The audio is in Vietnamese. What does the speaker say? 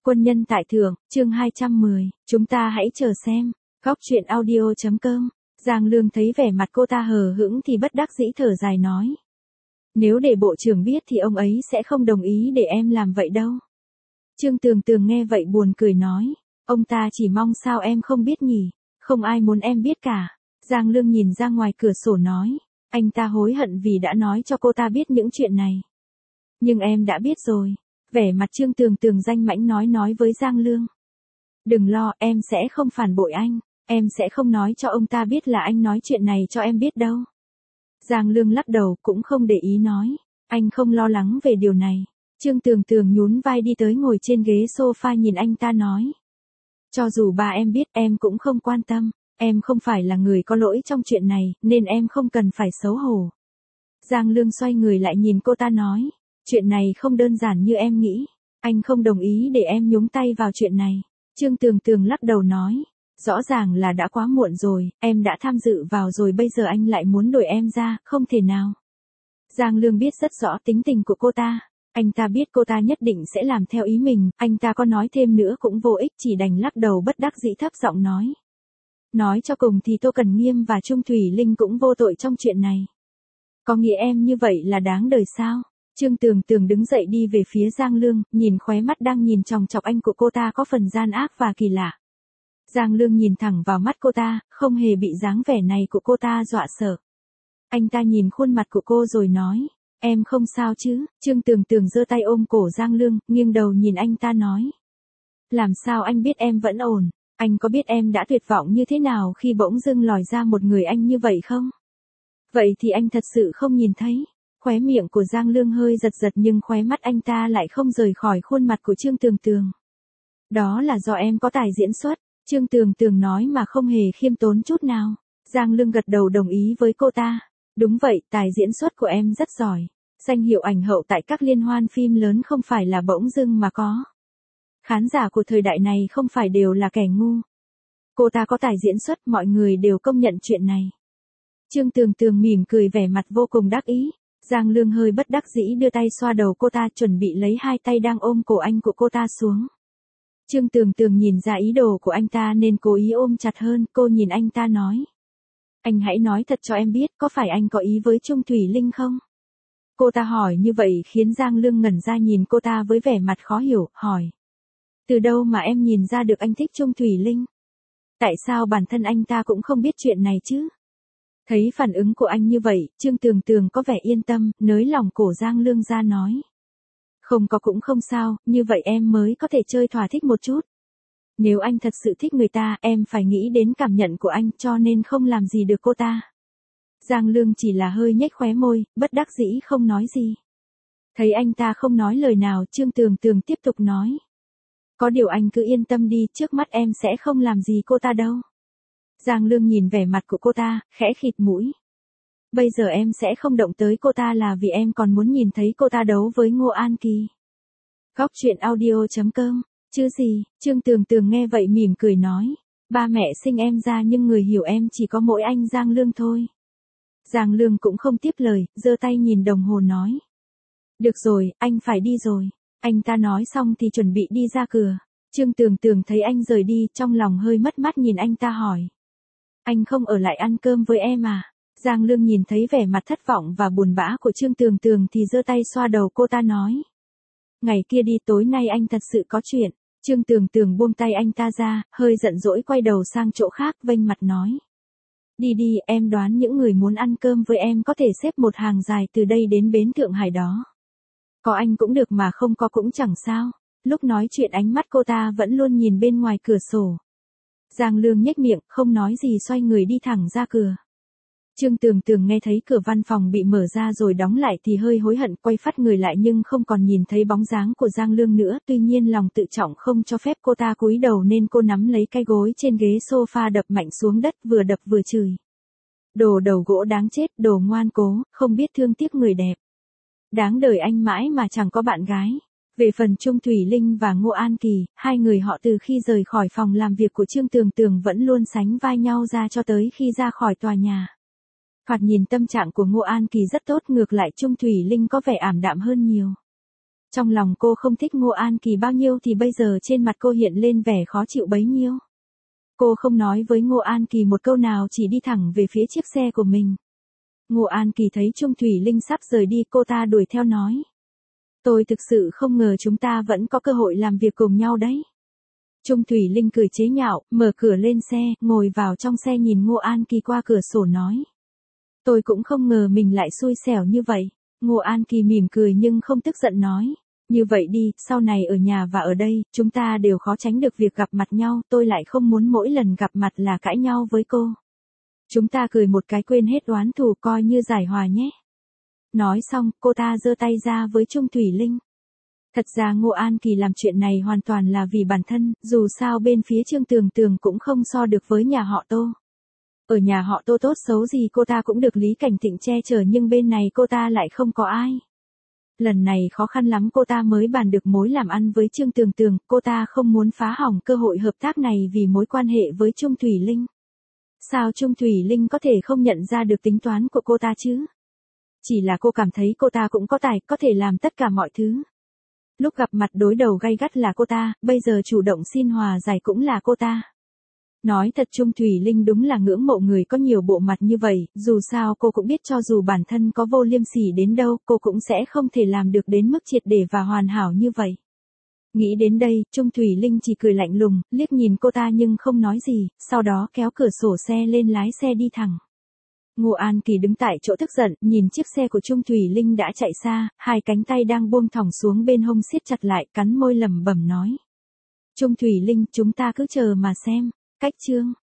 Quân nhân tại thượng, chương 210, chúng ta hãy chờ xem. Góc truyện audio.com. Giang Lương thấy vẻ mặt cô ta hờ hững thì bất đắc dĩ thở dài nói. Nếu để bộ trưởng biết thì ông ấy sẽ không đồng ý để em làm vậy đâu. Trương Tường Tường nghe vậy buồn cười nói. Ông ta chỉ mong sao em không biết nhỉ, không ai muốn em biết cả. Giang Lương nhìn ra ngoài cửa sổ nói. Anh ta hối hận vì đã nói cho cô ta biết những chuyện này. Nhưng em đã biết rồi. Vẻ mặt Trương Tường Tường danh mãnh nói với Giang Lương. Đừng lo, em sẽ không phản bội anh. Em sẽ không nói cho ông ta biết là anh nói chuyện này cho em biết đâu. Giang Lương lắc đầu cũng không để ý nói. Anh không lo lắng về điều này. Trương Tường Tường nhún vai đi tới ngồi trên ghế sofa nhìn anh ta nói. Cho dù ba em biết em cũng không quan tâm. Em không phải là người có lỗi trong chuyện này, nên em không cần phải xấu hổ. Giang Lương xoay người lại nhìn cô ta nói. Chuyện này không đơn giản như em nghĩ. Anh không đồng ý để em nhúng tay vào chuyện này. Trương Tường Tường lắc đầu nói. Rõ ràng là đã quá muộn rồi, em đã tham dự vào rồi bây giờ anh lại muốn đuổi em ra, không thể nào. Giang Lương biết rất rõ tính tình của cô ta. Anh ta biết cô ta nhất định sẽ làm theo ý mình, anh ta có nói thêm nữa cũng vô ích, chỉ đành lắc đầu bất đắc dĩ thấp giọng nói. Nói cho cùng thì Tô Cần Nghiêm và Trung Thủy Linh cũng vô tội trong chuyện này. Có nghĩa em như vậy là đáng đời sao? Trương Tường Tường đứng dậy đi về phía Giang Lương, nhìn khóe mắt đang nhìn chòng chọc anh của cô ta có phần gian ác và kỳ lạ. Giang Lương nhìn thẳng vào mắt cô ta, không hề bị dáng vẻ này của cô ta dọa sợ. Anh ta nhìn khuôn mặt của cô rồi nói, em không sao chứ? Trương Tường Tường giơ tay ôm cổ Giang Lương, nghiêng đầu nhìn anh ta nói. Làm sao anh biết em vẫn ổn? Anh có biết em đã tuyệt vọng như thế nào khi bỗng dưng lòi ra một người anh như vậy không? Vậy thì anh thật sự không nhìn thấy. Khóe miệng của Giang Lương hơi giật giật nhưng khóe mắt anh ta lại không rời khỏi khuôn mặt của Trương Tường Tường. Đó là do em có tài diễn xuất. Trương Tường Tường nói mà không hề khiêm tốn chút nào. Giang Lương gật đầu đồng ý với cô ta. Đúng vậy, tài diễn xuất của em rất giỏi. Danh hiệu ảnh hậu tại các liên hoan phim lớn không phải là bỗng dưng mà có. Khán giả của thời đại này không phải đều là kẻ ngu. Cô ta có tài diễn xuất, mọi người đều công nhận chuyện này. Trương Tường Tường mỉm cười vẻ mặt vô cùng đắc ý. Giang Lương hơi bất đắc dĩ đưa tay xoa đầu cô ta chuẩn bị lấy hai tay đang ôm cổ anh của cô ta xuống. Trương Tường Tường nhìn ra ý đồ của anh ta nên cố ý ôm chặt hơn, cô nhìn anh ta nói. Anh hãy nói thật cho em biết, có phải anh có ý với Trung Thủy Linh không? Cô ta hỏi như vậy khiến Giang Lương ngẩn ra nhìn cô ta với vẻ mặt khó hiểu, hỏi. Từ đâu mà em nhìn ra được anh thích Trung Thủy Linh? Tại sao bản thân anh ta cũng không biết chuyện này chứ? Thấy phản ứng của anh như vậy, Trương Tường Tường có vẻ yên tâm, nới lòng cổ Giang Lương ra nói. Không có cũng không sao, như vậy em mới có thể chơi thỏa thích một chút. Nếu anh thật sự thích người ta, em phải nghĩ đến cảm nhận của anh cho nên không làm gì được cô ta. Giang Lương chỉ là hơi nhếch khóe môi, bất đắc dĩ không nói gì. Thấy anh ta không nói lời nào, Trương Tường Tường tiếp tục nói. Có điều anh cứ yên tâm đi, trước mắt em sẽ không làm gì cô ta đâu. Giang Lương nhìn vẻ mặt của cô ta, khẽ khịt mũi. Bây giờ em sẽ không động tới cô ta là vì em còn muốn nhìn thấy cô ta đấu với Ngô An Kỳ. Góc truyện audio.com. Chứ gì? Trương Tường Tường nghe vậy mỉm cười nói. Ba mẹ sinh em ra nhưng người hiểu em chỉ có mỗi anh Giang Lương thôi. Giang Lương cũng không tiếp lời, giơ tay nhìn đồng hồ nói. Được rồi, anh phải đi rồi. Anh ta nói xong thì chuẩn bị đi ra cửa. Trương Tường Tường thấy anh rời đi, trong lòng hơi mất mát nhìn anh ta hỏi. Anh không ở lại ăn cơm với em à? Giang Lương nhìn thấy vẻ mặt thất vọng và buồn bã của Trương Tường Tường thì giơ tay xoa đầu cô ta nói. Ngày kia đi, tối nay anh thật sự có chuyện. Trương Tường Tường buông tay anh ta ra, hơi giận dỗi quay đầu sang chỗ khác vênh mặt nói. Đi đi, em đoán những người muốn ăn cơm với em có thể xếp một hàng dài từ đây đến bến Thượng Hải đó. Có anh cũng được mà không có cũng chẳng sao. Lúc nói chuyện ánh mắt cô ta vẫn luôn nhìn bên ngoài cửa sổ. Giang Lương nhếch miệng, không nói gì xoay người đi thẳng ra cửa. Trương Tường Tường nghe thấy cửa văn phòng bị mở ra rồi đóng lại thì hơi hối hận quay phắt người lại nhưng không còn nhìn thấy bóng dáng của Giang Lương nữa. Tuy nhiên lòng tự trọng không cho phép cô ta cúi đầu nên cô nắm lấy cái gối trên ghế sofa đập mạnh xuống đất vừa đập vừa chửi. Đồ đầu gỗ đáng chết, đồ ngoan cố, không biết thương tiếc người đẹp. Đáng đời anh mãi mà chẳng có bạn gái. Về phần Trung Thủy Linh và Ngô An Kỳ, hai người họ từ khi rời khỏi phòng làm việc của Trương Tường Tường vẫn luôn sánh vai nhau ra cho tới khi ra khỏi tòa nhà. Thoạt nhìn tâm trạng của Ngô An Kỳ rất tốt, ngược lại Trung Thủy Linh có vẻ ảm đạm hơn nhiều. Trong lòng cô không thích Ngô An Kỳ bao nhiêu thì bây giờ trên mặt cô hiện lên vẻ khó chịu bấy nhiêu. Cô không nói với Ngô An Kỳ một câu nào, chỉ đi thẳng về phía chiếc xe của mình. Ngô An Kỳ thấy Trung Thủy Linh sắp rời đi, cô ta đuổi theo nói. Tôi thực sự không ngờ chúng ta vẫn có cơ hội làm việc cùng nhau đấy. Trung Thủy Linh cười chế nhạo, mở cửa lên xe, ngồi vào trong xe nhìn Ngô An Kỳ qua cửa sổ nói. Tôi cũng không ngờ mình lại xui xẻo như vậy. Ngô An Kỳ mỉm cười nhưng không tức giận nói. Như vậy đi, sau này ở nhà và ở đây, chúng ta đều khó tránh được việc gặp mặt nhau, tôi lại không muốn mỗi lần gặp mặt là cãi nhau với cô. Chúng ta cười một cái quên hết oán thù, coi như giải hòa nhé. Nói xong, cô ta giơ tay ra với Trung Thủy Linh. Thật ra Ngô An Kỳ làm chuyện này hoàn toàn là vì bản thân, dù sao bên phía Trương Tường Tường cũng không so được với nhà họ Tô. Ở nhà họ Tô tốt xấu gì cô ta cũng được Lý Cảnh Thịnh che chở, nhưng bên này cô ta lại không có ai. Lần này khó khăn lắm cô ta mới bàn được mối làm ăn với Trương Tường Tường, cô ta không muốn phá hỏng cơ hội hợp tác này vì mối quan hệ với Trung Thủy Linh. Sao Trung Thủy Linh có thể không nhận ra được tính toán của cô ta chứ? Chỉ là cô cảm thấy cô ta cũng có tài, có thể làm tất cả mọi thứ. Lúc gặp mặt đối đầu gay gắt là cô ta, bây giờ chủ động xin hòa giải cũng là cô ta. Nói thật Trung Thủy Linh đúng là ngưỡng mộ người có nhiều bộ mặt như vậy, dù sao cô cũng biết cho dù bản thân có vô liêm sỉ đến đâu, cô cũng sẽ không thể làm được đến mức triệt để và hoàn hảo như vậy. Nghĩ đến đây, Trung Thủy Linh chỉ cười lạnh lùng, liếc nhìn cô ta nhưng không nói gì, sau đó kéo cửa sổ xe lên lái xe đi thẳng. Ngô An Kỳ đứng tại chỗ tức giận, nhìn chiếc xe của Trung Thủy Linh đã chạy xa, hai cánh tay đang buông thõng xuống bên hông siết chặt lại, cắn môi lẩm bẩm nói. Trung Thủy Linh, chúng ta cứ chờ mà xem. Cách chương